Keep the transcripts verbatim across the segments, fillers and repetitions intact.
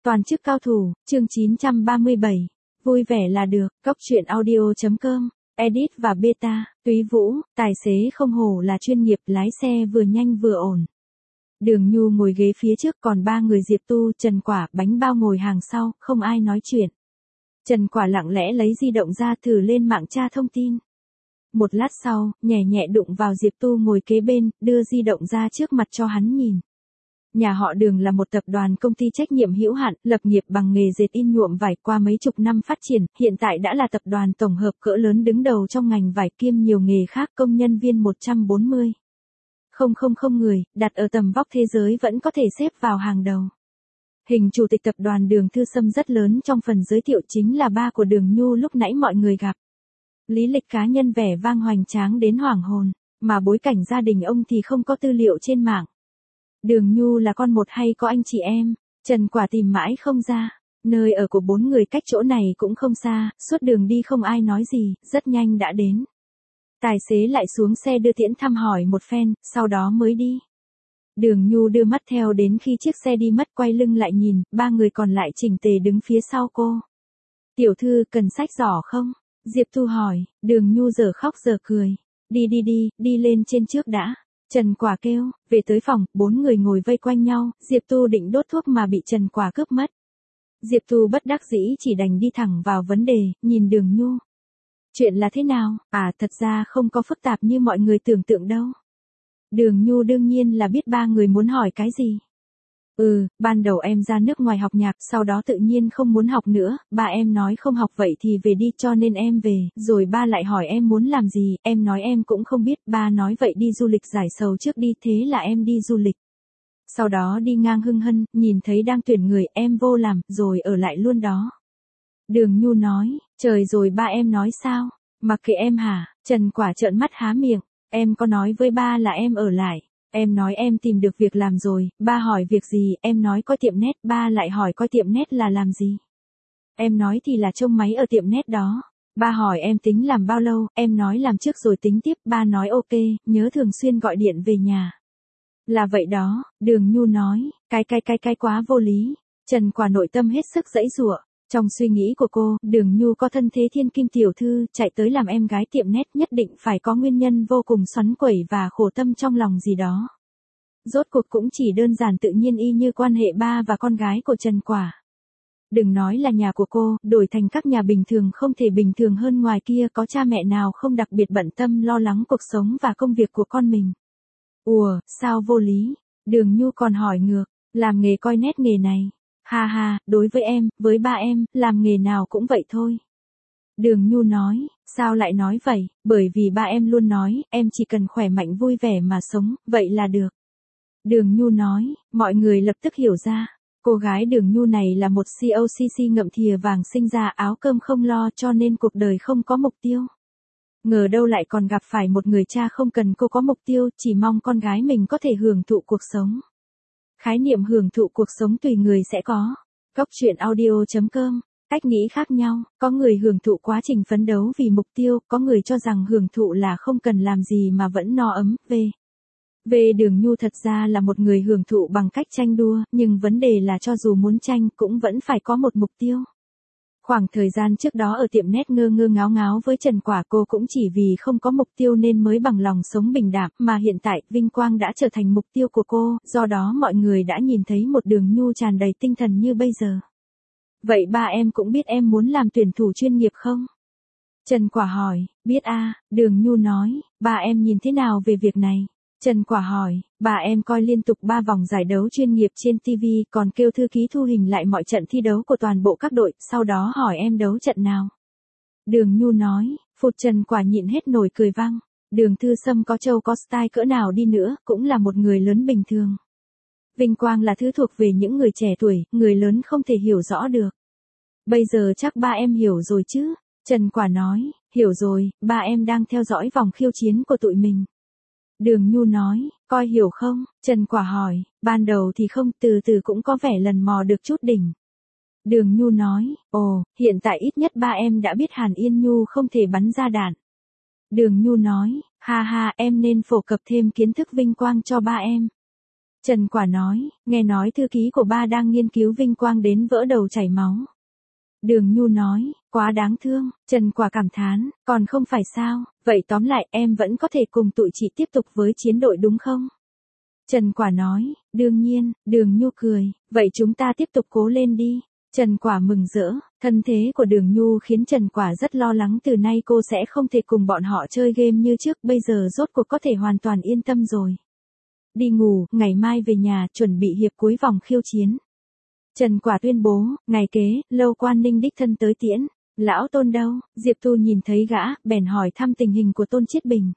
Toàn chức cao thủ, chương chín trăm ba mươi bảy. Vui vẻ là được, Cóc truyện audio chấm com, edit và beta, Túy Vũ, tài xế không hổ là chuyên nghiệp, lái xe vừa nhanh vừa ổn. Đường Nhu ngồi ghế phía trước, còn ba người Diệp Tu, Trần Quả, Bánh Bao ngồi hàng sau, không ai nói chuyện. Trần Quả lặng lẽ lấy di động ra thử lên mạng tra thông tin. Một lát sau, nhẹ nhẹ đụng vào Diệp Tu ngồi kế bên, đưa di động ra trước mặt cho hắn nhìn. Nhà họ Đường là một tập đoàn công ty trách nhiệm hữu hạn, lập nghiệp bằng nghề dệt in nhuộm vải, qua mấy chục năm phát triển, hiện tại đã là tập đoàn tổng hợp cỡ lớn đứng đầu trong ngành vải kiêm nhiều nghề khác, công nhân viên một trăm bốn mươi nghìn người, đặt ở tầm vóc thế giới vẫn có thể xếp vào hàng đầu. Hình chủ tịch tập đoàn Đường Thư Sâm rất lớn, trong phần giới thiệu chính là ba của Đường Nhu lúc nãy mọi người gặp. Lý lịch cá nhân vẻ vang hoành tráng đến hoảng hồn, mà bối cảnh gia đình ông thì không có tư liệu trên mạng. Đường Nhu là con một hay có anh chị em? Trần Quả tìm mãi không ra. Nơi ở của bốn người cách chỗ này cũng không xa, suốt đường đi không ai nói gì, rất nhanh đã đến. Tài xế lại xuống xe đưa tiễn thăm hỏi một phen, sau đó mới đi. Đường Nhu đưa mắt theo đến khi chiếc xe đi mất, quay lưng lại nhìn, ba người còn lại chỉnh tề đứng phía sau cô. Tiểu thư cần sách giỏ không? Diệp Tu hỏi. Đường Nhu giờ khóc giờ cười. Đi đi đi, đi lên trên trước đã. Trần Quả kêu. Về tới phòng, bốn người ngồi vây quanh nhau, Diệp Tu định đốt thuốc mà bị Trần Quả cướp mất. Diệp Tu bất đắc dĩ chỉ đành đi thẳng vào vấn đề, nhìn Đường Nhu. Chuyện là thế nào? À, thật ra không có phức tạp như mọi người tưởng tượng đâu. Đường Nhu đương nhiên là biết ba người muốn hỏi cái gì. Ừ, ban đầu em ra nước ngoài học nhạc, sau đó tự nhiên không muốn học nữa, ba em nói không học vậy thì về đi, cho nên em về, rồi ba lại hỏi em muốn làm gì, em nói em cũng không biết, ba nói vậy đi du lịch giải sầu trước đi, thế là em đi du lịch. Sau đó đi ngang Hưng Hân, nhìn thấy đang tuyển người, em vô làm, rồi ở lại luôn đó. Đường Nhu nói, trời, rồi ba em nói sao? Mặc kệ em hả? Trần Quả trợn mắt há miệng, em có nói với ba là em ở lại. Em nói em tìm được việc làm rồi, ba hỏi việc gì, em nói coi tiệm nét, ba lại hỏi coi tiệm nét là làm gì. Em nói thì là trông máy ở tiệm nét đó. Ba hỏi em tính làm bao lâu, em nói làm trước rồi tính tiếp, ba nói ok, nhớ thường xuyên gọi điện về nhà. Là vậy đó, Đường Nhu nói, cái cái cái cái quá vô lý. Trần Quả nội tâm hết sức giãy giụa. Trong suy nghĩ của cô, Đường Nhu có thân thế thiên kim tiểu thư, chạy tới làm em gái tiệm nét nhất định phải có nguyên nhân vô cùng xoắn quẩy và khổ tâm trong lòng gì đó. Rốt cuộc cũng chỉ đơn giản tự nhiên y như quan hệ ba và con gái của Trần Quả. Đừng nói là nhà của cô, đổi thành các nhà bình thường không thể bình thường hơn, ngoài kia có cha mẹ nào không đặc biệt bận tâm lo lắng cuộc sống và công việc của con mình. Ủa, sao vô lý? Đường Nhu còn hỏi ngược, làm nghề coi nét nghề này. Ha ha, đối với em, với ba em, làm nghề nào cũng vậy thôi. Đường Nhu nói, sao lại nói vậy? Bởi vì ba em luôn nói, em chỉ cần khỏe mạnh vui vẻ mà sống, vậy là được. Đường Nhu nói, mọi người lập tức hiểu ra. Cô gái Đường Nhu này là một xê ô xê xê ngậm thìa vàng, sinh ra áo cơm không lo, cho nên cuộc đời không có mục tiêu. Ngờ đâu lại còn gặp phải một người cha không cần cô có mục tiêu, chỉ mong con gái mình có thể hưởng thụ cuộc sống. Khái niệm hưởng thụ cuộc sống tùy người sẽ có. Cóc truyện audio chấm com, cách nghĩ khác nhau, có người hưởng thụ quá trình phấn đấu vì mục tiêu, có người cho rằng hưởng thụ là không cần làm gì mà vẫn no ấm. Về Về Đường Nhu thật ra là một người hưởng thụ bằng cách tranh đua, nhưng vấn đề là cho dù muốn tranh cũng vẫn phải có một mục tiêu. Khoảng thời gian trước đó ở tiệm nét ngơ ngơ ngáo ngáo với Trần Quả, cô cũng chỉ vì không có mục tiêu nên mới bằng lòng sống bình đạm, mà hiện tại vinh quang đã trở thành mục tiêu của cô, do đó mọi người đã nhìn thấy một Đường Nhu tràn đầy tinh thần như bây giờ. Vậy ba em cũng biết em muốn làm tuyển thủ chuyên nghiệp không? Trần Quả hỏi. Biết a, Đường Nhu nói. Ba em nhìn thế nào về việc này? Trần Quả hỏi, bà em coi liên tục ba vòng giải đấu chuyên nghiệp trên ti vi, còn kêu thư ký thu hình lại mọi trận thi đấu của toàn bộ các đội, sau đó hỏi em đấu trận nào. Đường Nhu nói, phụt. Trần Quả nhịn hết nổi cười vang. Đường Thư Sâm có trâu có style cỡ nào đi nữa, cũng là một người lớn bình thường. Vinh quang là thứ thuộc về những người trẻ tuổi, người lớn không thể hiểu rõ được. Bây giờ chắc ba em hiểu rồi chứ? Trần Quả nói, hiểu rồi, ba em đang theo dõi vòng khiêu chiến của tụi mình. Đường Nhu nói, coi hiểu không? Trần Quả hỏi, ban đầu thì không, từ từ cũng có vẻ lần mò được chút đỉnh. Đường Nhu nói, ồ, hiện tại ít nhất ba em đã biết Hàn Yên Nhu không thể bắn ra đạn. Đường Nhu nói, ha ha, em nên phổ cập thêm kiến thức vinh quang cho ba em. Trần Quả nói, nghe nói thư ký của ba đang nghiên cứu vinh quang đến vỡ đầu chảy máu. Đường Nhu nói, quá đáng thương. Trần Quả cảm thán, còn không phải sao, vậy tóm lại em vẫn có thể cùng tụi chị tiếp tục với chiến đội đúng không? Trần Quả nói, đương nhiên. Đường Nhu cười, vậy chúng ta tiếp tục cố lên đi. Trần Quả mừng rỡ, thân thế của Đường Nhu khiến Trần Quả rất lo lắng từ nay cô sẽ không thể cùng bọn họ chơi game như trước, bây giờ rốt cuộc có thể hoàn toàn yên tâm rồi. Đi ngủ, ngày mai về nhà chuẩn bị hiệp cuối vòng khiêu chiến. Trần Quả tuyên bố, ngày kế, Lâu Quan Ninh đích thân tới tiễn. Lão Tôn đâu? Diệp Tu nhìn thấy gã, bèn hỏi thăm tình hình của Tôn Chiết Bình.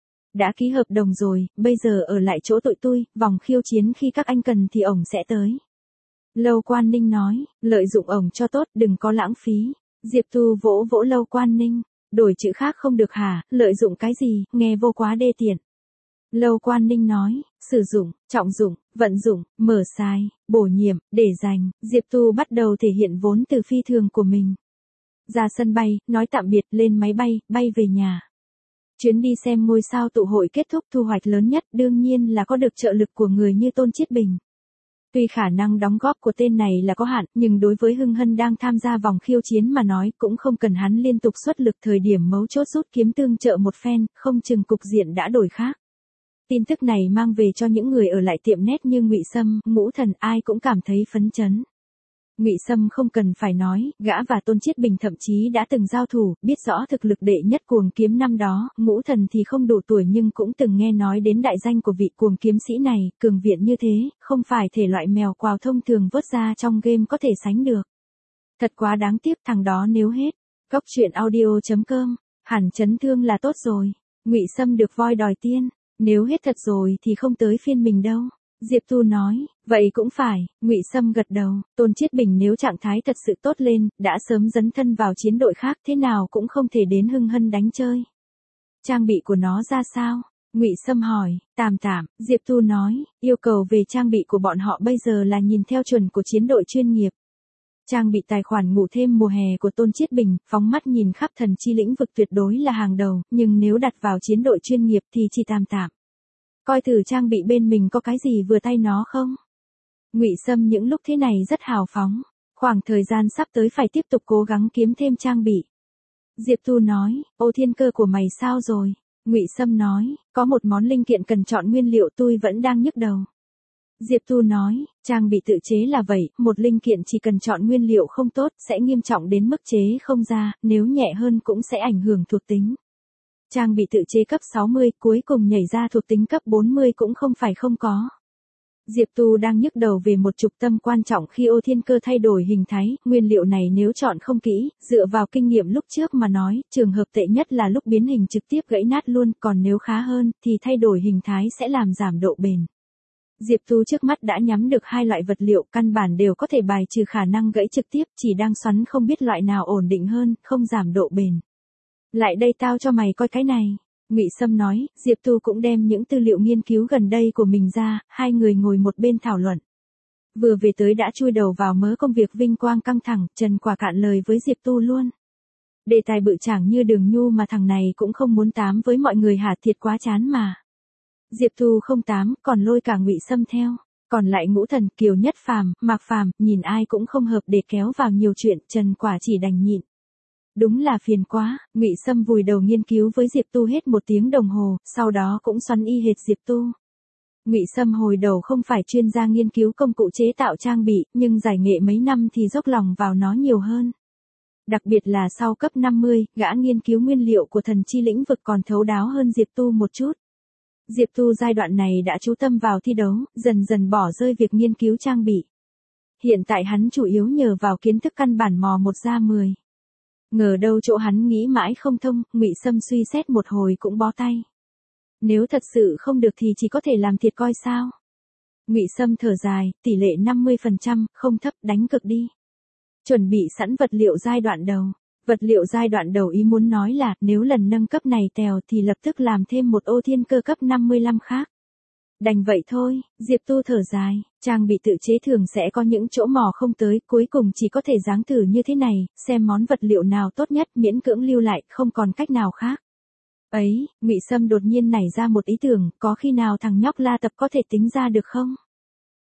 Đã ký hợp đồng rồi, bây giờ ở lại chỗ tụi tôi, vòng khiêu chiến khi các anh cần thì ổng sẽ tới. Lâu Quan Ninh nói, lợi dụng ổng cho tốt, đừng có lãng phí. Diệp Tu vỗ vỗ Lâu Quan Ninh, đổi chữ khác không được hả, lợi dụng cái gì, nghe vô quá đê tiện. Lâu Quan Ninh nói, sử dụng, trọng dụng, vận dụng, mở sai, bổ nhiệm, để dành. Diệp Tu bắt đầu thể hiện vốn từ phi thường của mình. Ra sân bay, nói tạm biệt, lên máy bay, bay về nhà. Chuyến đi xem ngôi sao tụ hội kết thúc, thu hoạch lớn nhất đương nhiên là có được trợ lực của người như Tôn Chiết Bình. Tuy khả năng đóng góp của tên này là có hạn, nhưng đối với Hưng Hân đang tham gia vòng khiêu chiến mà nói cũng không cần hắn liên tục xuất lực, thời điểm mấu chốt rút kiếm tương trợ một phen, không chừng cục diện đã đổi khác. Tin tức này mang về cho những người ở lại tiệm nét như Ngụy Sâm, Ngũ Thần, ai cũng cảm thấy phấn chấn. Ngụy Sâm không cần phải nói, gã và Tôn Chiết Bình thậm chí đã từng giao thủ, biết rõ thực lực đệ nhất cuồng kiếm năm đó. Ngũ Thần thì không đủ tuổi nhưng cũng từng nghe nói đến đại danh của vị cuồng kiếm sĩ này, cường viện như thế, không phải thể loại mèo quào thông thường vớt ra trong game có thể sánh được. Thật quá đáng tiếc, thằng đó nếu hết. Cốc truyện audio chấm com, hẳn chấn thương là tốt rồi. Ngụy Sâm được voi đòi tiên, nếu hết thật rồi thì không tới phiên mình đâu. Diệp Tu nói, vậy cũng phải. Ngụy Sâm gật đầu, Tôn Chiết Bình nếu trạng thái thật sự tốt lên, đã sớm dấn thân vào chiến đội khác, thế nào cũng không thể đến Hưng Hân đánh chơi. Trang bị của nó ra sao? Ngụy Sâm hỏi, tạm tạm. Diệp Tu nói, yêu cầu về trang bị của bọn họ bây giờ là nhìn theo chuẩn của chiến đội chuyên nghiệp. Trang bị tài khoản ngủ thêm mùa hè của Tôn Chiết Bình, phóng mắt nhìn khắp thần chi lĩnh vực tuyệt đối là hàng đầu, nhưng nếu đặt vào chiến đội chuyên nghiệp thì chỉ tạm tạm. Coi thử trang bị bên mình có cái gì vừa tay nó không? Ngụy Sâm những lúc thế này rất hào phóng, khoảng thời gian sắp tới phải tiếp tục cố gắng kiếm thêm trang bị. Diệp Tu nói, ô thiên cơ của mày sao rồi? Ngụy Sâm nói, có một món linh kiện cần chọn nguyên liệu tôi vẫn đang nhức đầu. Diệp Tu nói, trang bị tự chế là vậy, một linh kiện chỉ cần chọn nguyên liệu không tốt sẽ nghiêm trọng đến mức chế không ra, nếu nhẹ hơn cũng sẽ ảnh hưởng thuộc tính. Trang bị tự chế cấp sáu mươi, cuối cùng nhảy ra thuộc tính cấp bốn mươi cũng không phải không có. Diệp Tu đang nhức đầu về một trục tâm quan trọng khi ô thiên cơ thay đổi hình thái, nguyên liệu này nếu chọn không kỹ, dựa vào kinh nghiệm lúc trước mà nói, trường hợp tệ nhất là lúc biến hình trực tiếp gãy nát luôn, còn nếu khá hơn, thì thay đổi hình thái sẽ làm giảm độ bền. Diệp Tu trước mắt đã nhắm được hai loại vật liệu, căn bản đều có thể bài trừ khả năng gãy trực tiếp, chỉ đang xoắn không biết loại nào ổn định hơn, không giảm độ bền. Lại đây tao cho mày coi cái này. Ngụy Sâm nói, Diệp Tu cũng đem những tư liệu nghiên cứu gần đây của mình ra, hai người ngồi một bên thảo luận. Vừa về tới đã chui đầu vào mớ công việc vinh quang căng thẳng, Trần Quả cạn lời với Diệp Tu luôn. Đề tài bự chảng như Đường Nhu mà thằng này cũng không muốn tám với mọi người hả, thiệt quá chán mà. Diệp Tu không tám, còn lôi cả Ngụy Sâm theo. Còn lại Ngũ Thần, Kiều Nhất Phàm, Mạc Phàm, nhìn ai cũng không hợp để kéo vào nhiều chuyện, Trần Quả chỉ đành nhịn. Đúng là phiền quá. Ngụy Sâm vùi đầu nghiên cứu với Diệp Tu hết một tiếng đồng hồ, sau đó cũng xoắn y hệt Diệp Tu. Ngụy Sâm hồi đầu không phải chuyên gia nghiên cứu công cụ chế tạo trang bị, nhưng giải nghệ mấy năm thì dốc lòng vào nó nhiều hơn. Đặc biệt là sau cấp năm mươi, gã nghiên cứu nguyên liệu của thần chi lĩnh vực còn thấu đáo hơn Diệp Tu một chút. Diệp Tu giai đoạn này đã chú tâm vào thi đấu, dần dần bỏ rơi việc nghiên cứu trang bị. Hiện tại hắn chủ yếu nhờ vào kiến thức căn bản mò một ra mười. Ngờ đâu chỗ hắn nghĩ mãi không thông, Ngụy Sâm suy xét một hồi cũng bó tay. Nếu thật sự không được thì chỉ có thể làm thiệt coi sao. Ngụy Sâm thở dài, tỷ lệ năm mươi phần trăm, không thấp, đánh cực đi. Chuẩn bị sẵn vật liệu giai đoạn đầu. Vật liệu giai đoạn đầu ý muốn nói là, nếu lần nâng cấp này tèo thì lập tức làm thêm một ô thiên cơ cấp năm mươi lăm khác. Đành vậy thôi, Diệp Tu thở dài, trang bị tự chế thường sẽ có những chỗ mò không tới, cuối cùng chỉ có thể giáng thử như thế này, xem món vật liệu nào tốt nhất, miễn cưỡng lưu lại, không còn cách nào khác. Ấy, Ngụy Sâm đột nhiên nảy ra một ý tưởng, có khi nào thằng nhóc La Tập có thể tính ra được không?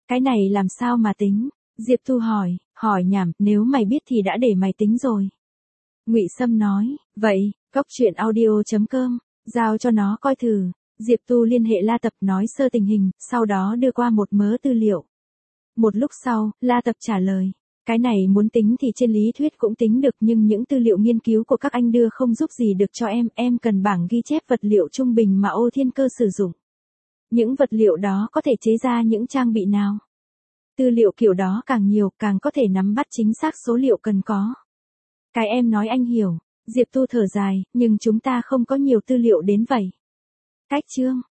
Cái này làm sao mà tính? Diệp Thu hỏi, hỏi nhảm, nếu mày biết thì đã để mày tính rồi. Ngụy Sâm nói, vậy, cốc truyện audio chấm com, giao cho nó coi thử. Diệp Tu liên hệ La Tập nói sơ tình hình, sau đó đưa qua một mớ tư liệu. Một lúc sau, La Tập trả lời, cái này muốn tính thì trên lý thuyết cũng tính được nhưng những tư liệu nghiên cứu của các anh đưa không giúp gì được cho em, em cần bảng ghi chép vật liệu trung bình mà Ô Thiên Cơ sử dụng. Những vật liệu đó có thể chế ra những trang bị nào? Tư liệu kiểu đó càng nhiều, càng có thể nắm bắt chính xác số liệu cần có. Cái em nói anh hiểu. Diệp Tu thở dài, nhưng chúng ta không có nhiều tư liệu đến vậy. Cách chương